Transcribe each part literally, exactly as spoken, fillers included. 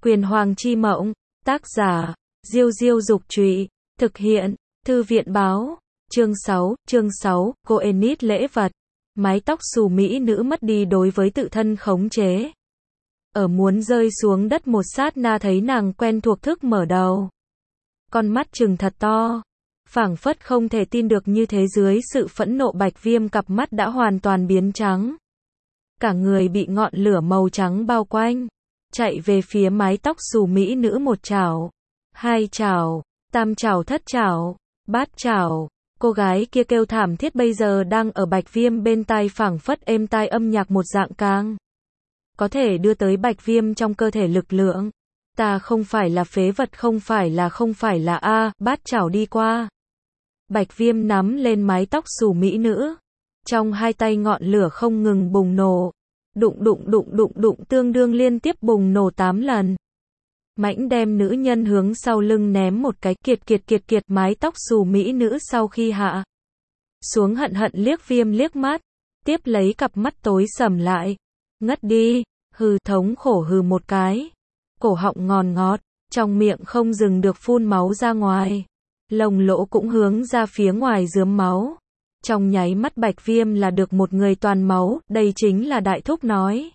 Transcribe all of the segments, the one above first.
Quyền Hoàng chi mộng, tác giả, Diêu Diêu Dục Trụy, thực hiện, Thư viện Báo, chương sáu, chương sáu, Goenit lễ vật, mái tóc xù mỹ nữ mất đi đối với tự thân khống chế. Ở muốn rơi xuống đất một sát na thấy nàng quen thuộc thức mở đầu. Con mắt trừng thật to, phảng phất không thể tin được như thế dưới sự phẫn nộ Bạch Viêm cặp mắt đã hoàn toàn biến trắng. Cả người bị ngọn lửa màu trắng bao quanh, chạy về phía mái tóc xù mỹ nữ một chảo, hai chảo, tam chảo thất chảo, bát chảo. Cô gái kia kêu thảm thiết bây giờ đang ở Bạch Viêm bên tai phảng phất êm tai âm nhạc một dạng càng có thể đưa tới Bạch Viêm trong cơ thể lực lượng. Ta không phải là phế vật, không phải là không phải là a, bát chảo đi qua. Bạch Viêm nắm lên mái tóc xù mỹ nữ, trong hai tay ngọn lửa không ngừng bùng nổ, đụng đụng đụng đụng đụng tương đương liên tiếp bùng nổ tám lần. Mãnh đem nữ nhân hướng sau lưng ném một cái, kiệt kiệt kiệt kiệt. Mái tóc xù mỹ nữ sau khi hạ xuống hận hận liếc Viêm liếc mắt, tiếp lấy cặp mắt tối sầm lại, ngất đi, hừ, thống khổ hừ một cái, cổ họng ngòn ngọt, trong miệng không dừng được phun máu ra ngoài, lồng lỗ cũng hướng ra phía ngoài rướm máu. Trong nháy mắt Bạch Viêm là được một người toàn máu, đây chính là đại thúc nói.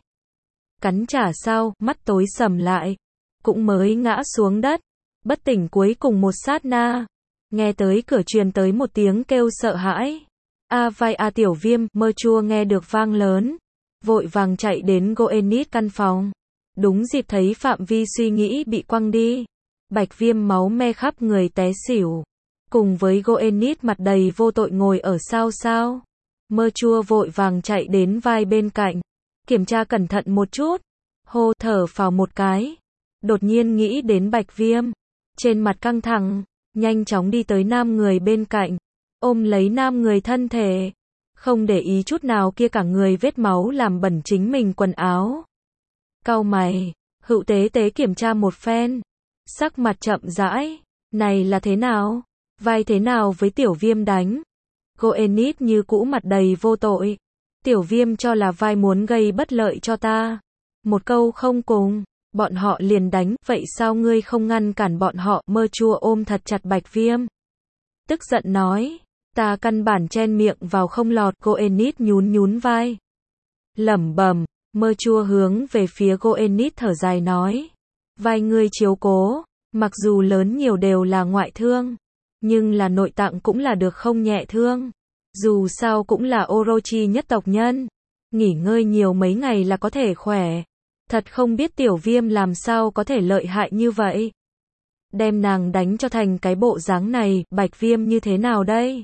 Cắn trả sau, mắt tối sầm lại, cũng mới ngã xuống đất, bất tỉnh. Cuối cùng một sát na, nghe tới cửa truyền tới một tiếng kêu sợ hãi. A vai a tiểu Viêm, mơ chua nghe được vang lớn, vội vàng chạy đến Goenit căn phòng. Đúng dịp thấy phạm vi suy nghĩ bị quăng đi, Bạch Viêm máu me khắp người té xỉu, cùng với Goenit mặt đầy vô tội ngồi ở sao sao. Mơ chua vội vàng chạy đến vai bên cạnh, kiểm tra cẩn thận một chút, hô thở phào một cái, đột nhiên nghĩ đến Bạch Viêm, trên mặt căng thẳng, nhanh chóng đi tới nam người bên cạnh, ôm lấy nam người thân thể, không để ý chút nào kia cả người vết máu làm bẩn chính mình quần áo. Cau mày, hữu tế tế kiểm tra một phen, sắc mặt chậm rãi, này là thế nào? Vai thế nào với tiểu Viêm đánh? Goenit như cũ mặt đầy vô tội. Tiểu Viêm cho là vai muốn gây bất lợi cho ta. Một câu không cùng, bọn họ liền đánh, vậy sao ngươi không ngăn cản bọn họ? Mơ chua ôm thật chặt Bạch Viêm, tức giận nói, ta căn bản chen miệng vào không lọt. Goenit nhún nhún vai, lẩm bẩm. Mơ chua hướng về phía Goenit thở dài nói, vai ngươi chiếu cố, mặc dù lớn nhiều đều là ngoại thương, nhưng là nội tạng cũng là được không nhẹ thương. Dù sao cũng là Orochi nhất tộc nhân, nghỉ ngơi nhiều mấy ngày là có thể khỏe. Thật không biết tiểu Viêm làm sao có thể lợi hại như vậy. Đem nàng đánh cho thành cái bộ dáng này, Bạch Viêm như thế nào đây?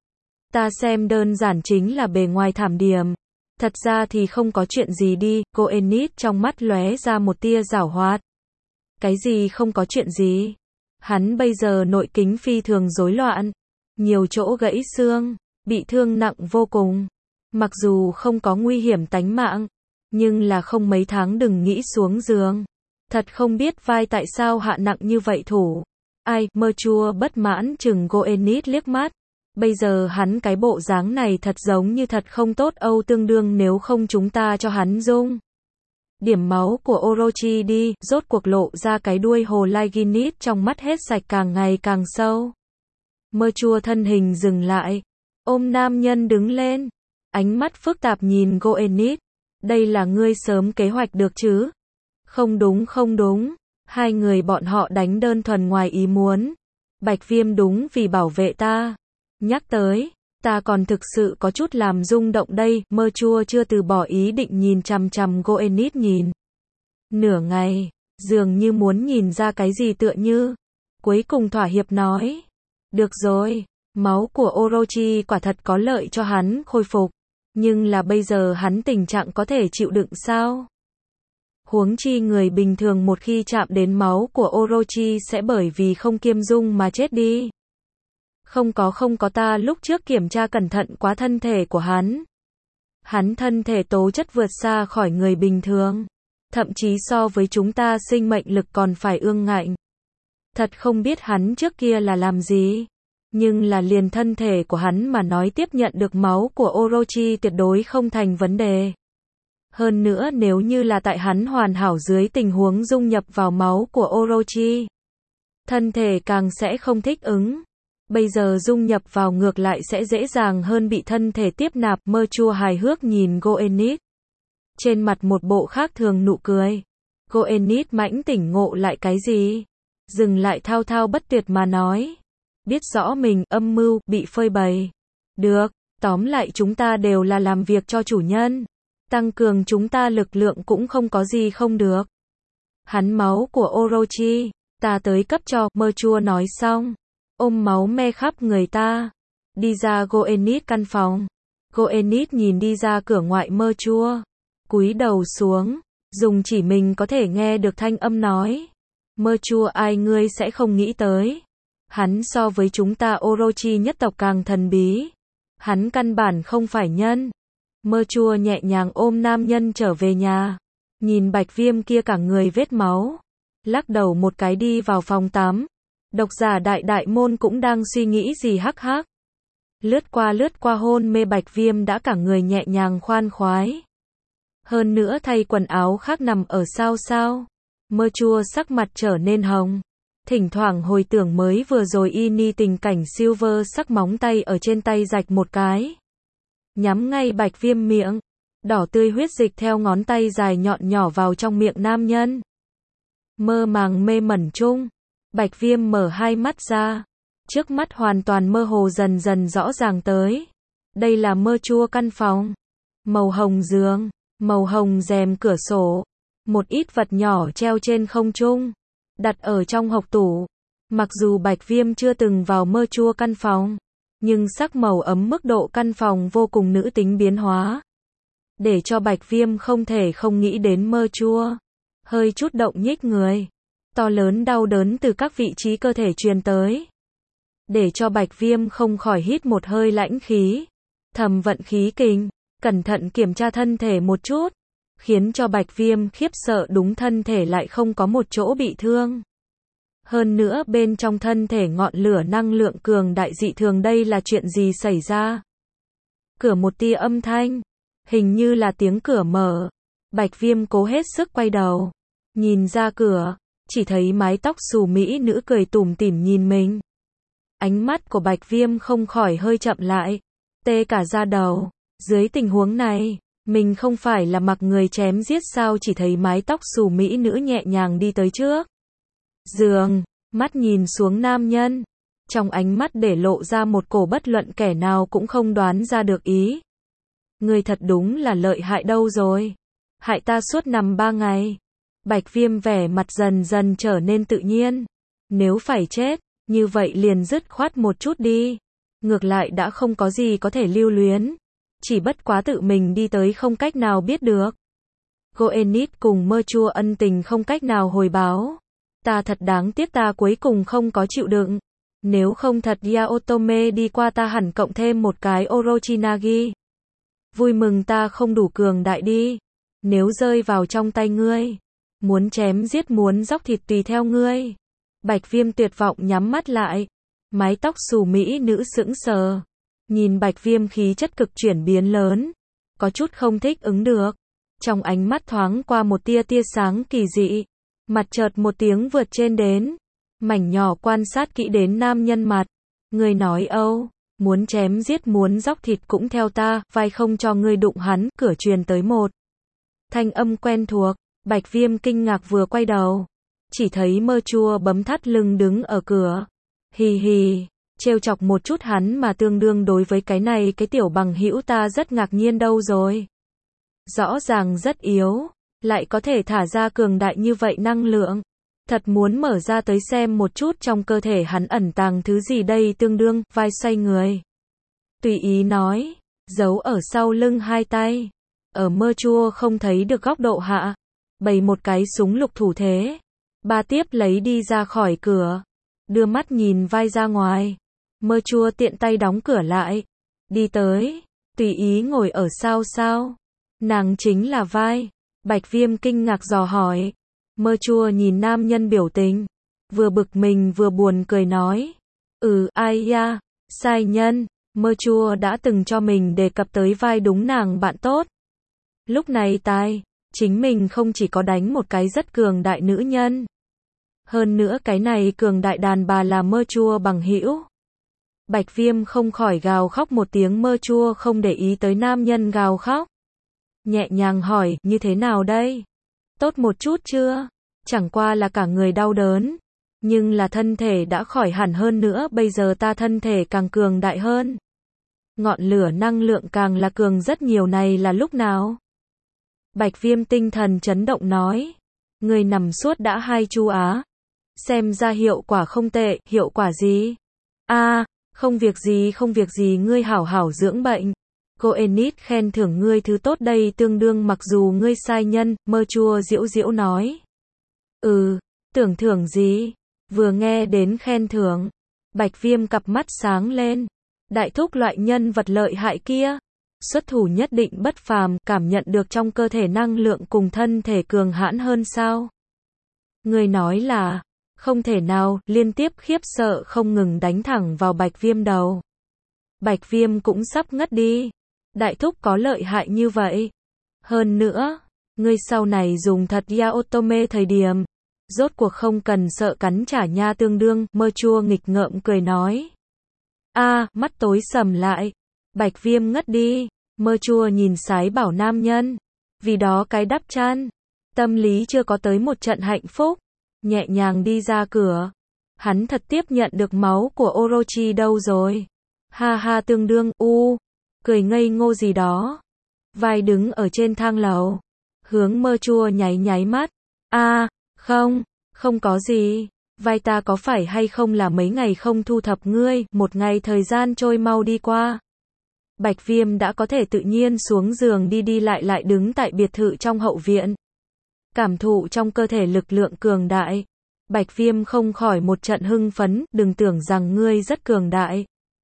Ta xem đơn giản chính là bề ngoài thảm điểm. Thật ra thì không có chuyện gì đi. Goenit trong mắt lóe ra một tia giảo hoạt. Cái gì không có chuyện gì? Hắn bây giờ nội kính phi thường rối loạn, nhiều chỗ gãy xương, bị thương nặng vô cùng. Mặc dù không có nguy hiểm tánh mạng, nhưng là không mấy tháng đừng nghĩ xuống giường. Thật không biết vai tại sao hạ nặng như vậy thủ. Ai? Mơ chua bất mãn chừng Goenit liếc mắt. Bây giờ hắn cái bộ dáng này thật giống như thật không tốt. Âu tương đương nếu không chúng ta cho hắn dung điểm máu của Orochi đi. Rốt cuộc lộ ra cái đuôi hồ lai Ginit trong mắt hết sạch càng ngày càng sâu. Mơ chua thân hình dừng lại, ôm nam nhân đứng lên, ánh mắt phức tạp nhìn Goenit. Đây là ngươi sớm kế hoạch được chứ? Không đúng không đúng, hai người bọn họ đánh đơn thuần ngoài ý muốn. Bạch Viêm đúng vì bảo vệ ta. Nhắc tới, ta còn thực sự có chút làm rung động đây. Mơ chua chưa từ bỏ ý định nhìn chằm chằm Goenit nhìn nửa ngày, dường như muốn nhìn ra cái gì tựa như. Cuối cùng thỏa hiệp nói, được rồi, máu của Orochi quả thật có lợi cho hắn khôi phục, nhưng là bây giờ hắn tình trạng có thể chịu đựng sao? Huống chi người bình thường một khi chạm đến máu của Orochi sẽ bởi vì không kiêm dung mà chết đi. Không có không có ta lúc trước kiểm tra cẩn thận quá thân thể của hắn. Hắn thân thể tố chất vượt xa khỏi người bình thường. Thậm chí so với chúng ta sinh mệnh lực còn phải ương ngạnh. Thật không biết hắn trước kia là làm gì. Nhưng là liền thân thể của hắn mà nói tiếp nhận được máu của Orochi tuyệt đối không thành vấn đề. Hơn nữa nếu như là tại hắn hoàn hảo dưới tình huống dung nhập vào máu của Orochi, thân thể càng sẽ không thích ứng. Bây giờ dung nhập vào ngược lại sẽ dễ dàng hơn bị thân thể tiếp nạp. Mơ chua hài hước nhìn Goenit. Trên mặt một bộ khác thường nụ cười. Goenit mãnh tỉnh ngộ lại cái gì? Dừng lại thao thao bất tuyệt mà nói. Biết rõ mình âm mưu bị phơi bày. Được, tóm lại chúng ta đều là làm việc cho chủ nhân. Tăng cường chúng ta lực lượng cũng không có gì không được. Hắn máu của Orochi, ta tới cấp cho. Mơ chua nói xong, ôm máu me khắp người ta. Đi ra Goenit căn phòng. Goenit nhìn đi ra cửa ngoại mơ chua. Cúi đầu xuống, dùng chỉ mình có thể nghe được thanh âm nói. Mơ chua ai ngươi sẽ không nghĩ tới. Hắn so với chúng ta Orochi nhất tộc càng thần bí. Hắn căn bản không phải nhân. Mơ chua nhẹ nhàng ôm nam nhân trở về nhà. Nhìn Bạch Viêm kia cả người vết máu. Lắc đầu một cái đi vào phòng tắm. Độc giả đại đại môn cũng đang suy nghĩ gì hắc hắc. Lướt qua lướt qua hôn mê Bạch Viêm đã cả người nhẹ nhàng khoan khoái. Hơn nữa thay quần áo khác nằm ở sao sao. Mơ chua sắc mặt trở nên hồng. Thỉnh thoảng hồi tưởng mới vừa rồi y ni tình cảnh Silver sắc móng tay ở trên tay rạch một cái. Nhắm ngay Bạch Viêm miệng. Đỏ tươi huyết dịch theo ngón tay dài nhọn nhỏ vào trong miệng nam nhân. Mơ màng mê mẩn chung. Bạch Viêm mở hai mắt ra. Trước mắt hoàn toàn mơ hồ dần dần rõ ràng tới. Đây là mơ chua căn phòng. Màu hồng giường. Màu hồng rèm cửa sổ. Một ít vật nhỏ treo trên không trung. Đặt ở trong hộc tủ. Mặc dù Bạch Viêm chưa từng vào mơ chua căn phòng. Nhưng sắc màu ấm mức độ căn phòng vô cùng nữ tính biến hóa. Để cho Bạch Viêm không thể không nghĩ đến mơ chua. Hơi chút động nhích người. To lớn đau đớn từ các vị trí cơ thể truyền tới. Để cho Bạch Viêm không khỏi hít một hơi lãnh khí. Thầm vận khí kình. Cẩn thận kiểm tra thân thể một chút. Khiến cho Bạch Viêm khiếp sợ đúng thân thể lại không có một chỗ bị thương. Hơn nữa bên trong thân thể ngọn lửa năng lượng cường đại dị thường đây là chuyện gì xảy ra? Cửa một tia âm thanh. Hình như là tiếng cửa mở. Bạch Viêm cố hết sức quay đầu. Nhìn ra cửa. Chỉ thấy mái tóc xù mỹ nữ cười tủm tỉm nhìn mình. Ánh mắt của Bạch Viêm không khỏi hơi chậm lại. Tê cả da đầu. Dưới tình huống này, mình không phải là mặc người chém giết sao chỉ thấy mái tóc xù mỹ nữ nhẹ nhàng đi tới trước. Giường, mắt nhìn xuống nam nhân. Trong ánh mắt để lộ ra một cổ bất luận kẻ nào cũng không đoán ra được ý. Người thật đúng là lợi hại đâu rồi. Hại ta suốt nằm ba ngày. Bạch Viêm vẻ mặt dần dần trở nên tự nhiên. Nếu phải chết, như vậy liền dứt khoát một chút đi. Ngược lại đã không có gì có thể lưu luyến. Chỉ bất quá tự mình đi tới không cách nào biết được. Goenit cùng mơ chua ân tình không cách nào hồi báo. Ta thật đáng tiếc ta cuối cùng không có chịu đựng. Nếu không thật Yaotome đi qua ta hẳn cộng thêm một cái Orochinagi. Vui mừng ta không đủ cường đại đi. Nếu rơi vào trong tay ngươi. Muốn chém giết muốn dóc thịt tùy theo ngươi. Bạch Viêm tuyệt vọng nhắm mắt lại. Mái tóc xù mỹ nữ sững sờ. Nhìn Bạch Viêm khí chất cực chuyển biến lớn. Có chút không thích ứng được. Trong ánh mắt thoáng qua một tia tia sáng kỳ dị. Mặt chợt một tiếng vượt trên đến. Mảnh nhỏ quan sát kỹ đến nam nhân mặt. Người nói âu. Muốn chém giết muốn dóc thịt cũng theo ta. Vai không cho ngươi đụng hắn. Cửa truyền tới một thanh âm quen thuộc. Bạch Viêm kinh ngạc vừa quay đầu. Chỉ thấy mơ chua bấm thắt lưng đứng ở cửa. Hì hì. Trêu chọc một chút hắn mà tương đương đối với cái này cái tiểu bằng hữu ta rất ngạc nhiên đâu rồi. Rõ ràng rất yếu. Lại có thể thả ra cường đại như vậy năng lượng. Thật muốn mở ra tới xem một chút trong cơ thể hắn ẩn tàng thứ gì đây tương đương. Vai xoay người. Tùy ý nói. Giấu ở sau lưng hai tay. Ở mơ chua không thấy được góc độ hạ. Bày một cái súng lục thủ thế. Ba tiếp lấy đi ra khỏi cửa. Đưa mắt nhìn vai ra ngoài. Mơ chua tiện tay đóng cửa lại. Đi tới. Tùy ý ngồi ở sao sao. Nàng chính là vai. Bạch Viêm kinh ngạc dò hỏi. Mơ chua nhìn nam nhân biểu tình. Vừa bực mình vừa buồn cười nói. Ừ ai ya. Sai nhân. Mơ chua đã từng cho mình đề cập tới vai đúng nàng bạn tốt. Lúc này tai, chính mình không chỉ có đánh một cái rất cường đại nữ nhân. Hơn nữa cái này cường đại đàn bà là mơ chua bằng hữu. Bạch Viêm không khỏi gào khóc một tiếng, mơ chua không để ý tới nam nhân gào khóc. Nhẹ nhàng hỏi, như thế nào đây? Tốt một chút chưa? Chẳng qua là cả người đau đớn. Nhưng là thân thể đã khỏi hẳn, hơn nữa bây giờ ta thân thể càng cường đại hơn. Ngọn lửa năng lượng càng là cường rất nhiều, này là lúc nào? Bạch Viêm tinh thần chấn động nói. Người nằm suốt đã hai chu á. Xem ra hiệu quả không tệ, hiệu quả gì? A, à, không việc gì không việc gì, ngươi hảo hảo dưỡng bệnh. Cô Enid khen thưởng ngươi thứ tốt đây tương đương mặc dù ngươi sai nhân, mơ chua diễu diễu nói. Ừ, tưởng thưởng gì? Vừa nghe đến khen thưởng, Bạch Viêm cặp mắt sáng lên. Đại thúc loại nhân vật lợi hại kia, xuất thủ nhất định bất phàm, cảm nhận được trong cơ thể năng lượng cùng thân thể cường hãn hơn sao? Người nói là, không thể nào, liên tiếp khiếp sợ không ngừng đánh thẳng vào Bạch Viêm đầu. Bạch Viêm cũng sắp ngất đi. Đại thúc có lợi hại như vậy. Hơn nữa, ngươi sau này dùng thật Yaotome thời điểm, rốt cuộc không cần sợ cắn trả nha tương đương, mơ chua nghịch ngợm cười nói. A, à, mắt tối sầm lại. Bạch Viêm ngất đi. Mơ chua nhìn sái bảo nam nhân. Vì đó cái đắp chăn. Tâm lý chưa có tới một trận hạnh phúc. Nhẹ nhàng đi ra cửa. Hắn thật tiếp nhận được máu của Orochi đâu rồi? Ha ha tương đương, u. Cười ngây ngô gì đó. Vai đứng ở trên thang lầu. Hướng mơ chua nháy nháy mắt. A, à, không, không có gì. Vai ta có phải hay không là mấy ngày không thu thập ngươi, một ngày thời gian trôi mau đi qua. Bạch Viêm đã có thể tự nhiên xuống giường đi đi lại lại đứng tại biệt thự trong hậu viện. Cảm thụ trong cơ thể lực lượng cường đại. Bạch Viêm không khỏi một trận hưng phấn, đừng tưởng rằng ngươi rất cường đại.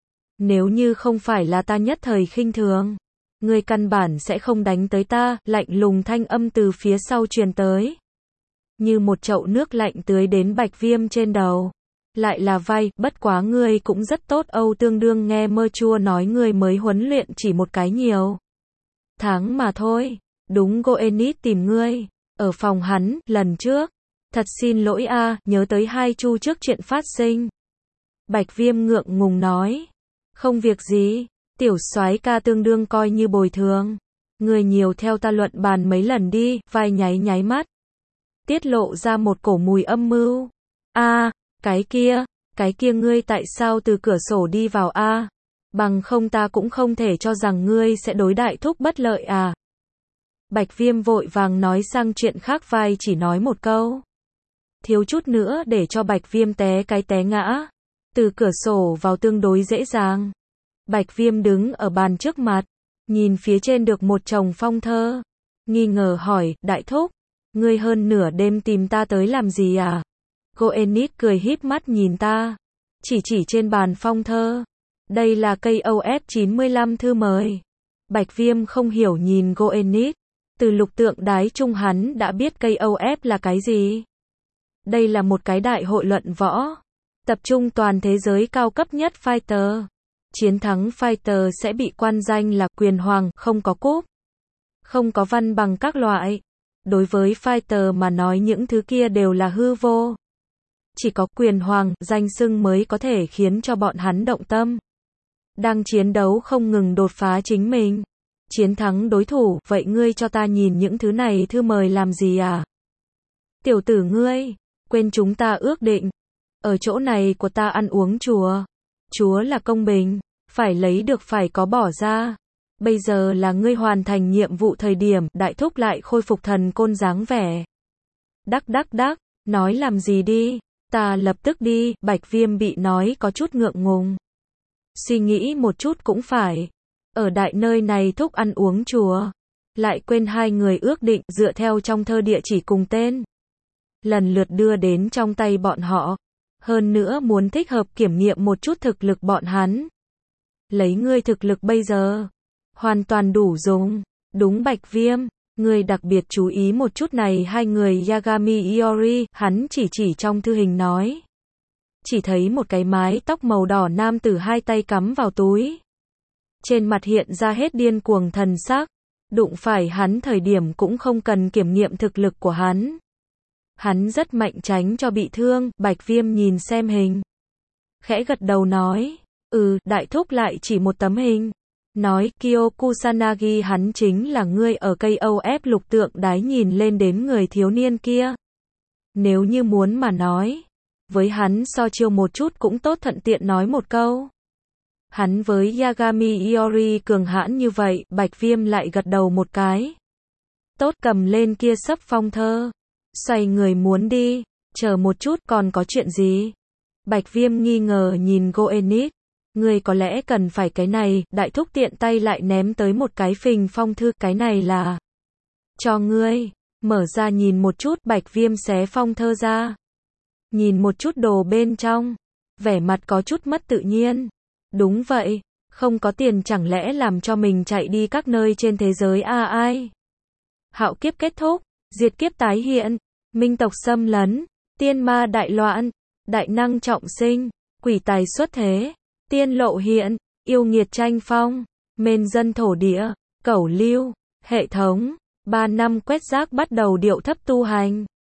Nếu như không phải là ta nhất thời khinh thường, ngươi căn bản sẽ không đánh tới ta, lạnh lùng thanh âm từ phía sau truyền tới. Như một chậu nước lạnh tưới đến Bạch Viêm trên đầu. Lại là vai, bất quá ngươi cũng rất tốt Âu tương đương nghe mơ chua nói ngươi mới huấn luyện chỉ một cái nhiều tháng mà thôi. Đúng Goenit tìm ngươi, ở phòng hắn, lần trước. Thật xin lỗi a, à, nhớ tới hai chu trước chuyện phát sinh. Bạch Viêm ngượng ngùng nói. Không việc gì, tiểu soái ca tương đương coi như bồi thường. Ngươi nhiều theo ta luận bàn mấy lần đi, vai nháy nháy mắt. Tiết lộ ra một cổ mùi âm mưu. A, à, cái kia, cái kia ngươi tại sao từ cửa sổ đi vào a? À? Bằng không ta cũng không thể cho rằng ngươi sẽ đối đại thúc bất lợi à. Bạch Viêm vội vàng nói sang chuyện khác, vai chỉ nói một câu. Thiếu chút nữa để cho Bạch Viêm té cái té ngã. Từ cửa sổ vào tương đối dễ dàng. Bạch Viêm đứng ở bàn trước mặt, nhìn phía trên được một chồng phong thơ. Nghi ngờ hỏi, đại thúc, ngươi hơn nửa đêm tìm ta tới làm gì à? Goenit cười híp mắt nhìn ta, chỉ chỉ trên bàn phong thơ. Đây là cây O F chín mươi lăm thư mời. Bạch Viêm không hiểu nhìn Goenit. Từ lục tượng đái trung hắn đã biết cây O F là cái gì. Đây là một cái đại hội luận võ. Tập trung toàn thế giới cao cấp nhất fighter. Chiến thắng fighter sẽ bị quan danh là quyền hoàng, không có cúp. Không có văn bằng các loại. Đối với fighter mà nói những thứ kia đều là hư vô. Chỉ có quyền hoàng, danh xưng mới có thể khiến cho bọn hắn động tâm. Đang chiến đấu không ngừng đột phá chính mình. Chiến thắng đối thủ, vậy ngươi cho ta nhìn những thứ này thư mời làm gì à? Tiểu tử ngươi, quên chúng ta ước định. Ở chỗ này của ta ăn uống chùa. Chúa là công bình, phải lấy được phải có bỏ ra. Bây giờ là ngươi hoàn thành nhiệm vụ thời điểm, đại thúc lại khôi phục thần côn dáng vẻ. Đắc đắc đắc, nói làm gì đi, ta lập tức đi, Bạch Viêm bị nói có chút ngượng ngùng. Suy nghĩ một chút cũng phải. Ở đại nơi này thúc ăn uống chùa. Lại quên hai người ước định dựa theo trong thơ địa chỉ cùng tên. Lần lượt đưa đến trong tay bọn họ. Hơn nữa muốn thích hợp kiểm nghiệm một chút thực lực bọn hắn. Lấy ngươi thực lực bây giờ. Hoàn toàn đủ dùng. Đúng Bạch Viêm. Ngươi đặc biệt chú ý một chút này hai người Yagami Iori. Hắn chỉ chỉ trong thư hình nói. Chỉ thấy một cái mái tóc màu đỏ nam tử hai tay cắm vào túi. Trên mặt hiện ra hết điên cuồng thần sắc. Đụng phải hắn thời điểm cũng không cần kiểm nghiệm thực lực của hắn. Hắn rất mạnh tránh cho bị thương, Bạch Viêm nhìn xem hình. Khẽ gật đầu nói, ừ, đại thúc lại chỉ một tấm hình. Nói, Kyo Kusanagi hắn chính là ngươi ở cây âu ép lục tượng đái nhìn lên đến người thiếu niên kia. Nếu như muốn mà nói, với hắn so chiêu một chút cũng tốt thuận tiện nói một câu. Hắn với Yagami Iori cường hãn như vậy, Bạch Viêm lại gật đầu một cái. Tốt, cầm lên kia sấp phong thơ. Xoay người muốn đi, chờ một chút còn có chuyện gì? Bạch Viêm nghi ngờ nhìn Goenit. Ngươi có lẽ cần phải cái này, đại thúc tiện tay lại ném tới một cái phình phong thư, cái này là cho ngươi. Mở ra nhìn một chút, Bạch Viêm xé phong thơ ra. Nhìn một chút đồ bên trong, vẻ mặt có chút mất tự nhiên. Đúng vậy, không có tiền chẳng lẽ làm cho mình chạy đi các nơi trên thế giới a ai? Hạo kiếp kết thúc, diệt kiếp tái hiện, minh tộc xâm lấn, tiên ma đại loạn, đại năng trọng sinh, quỷ tài xuất thế, tiên lộ hiện, yêu nghiệt tranh phong, mên dân thổ địa, cẩu lưu, hệ thống, ba năm quét rác bắt đầu điệu thấp tu hành.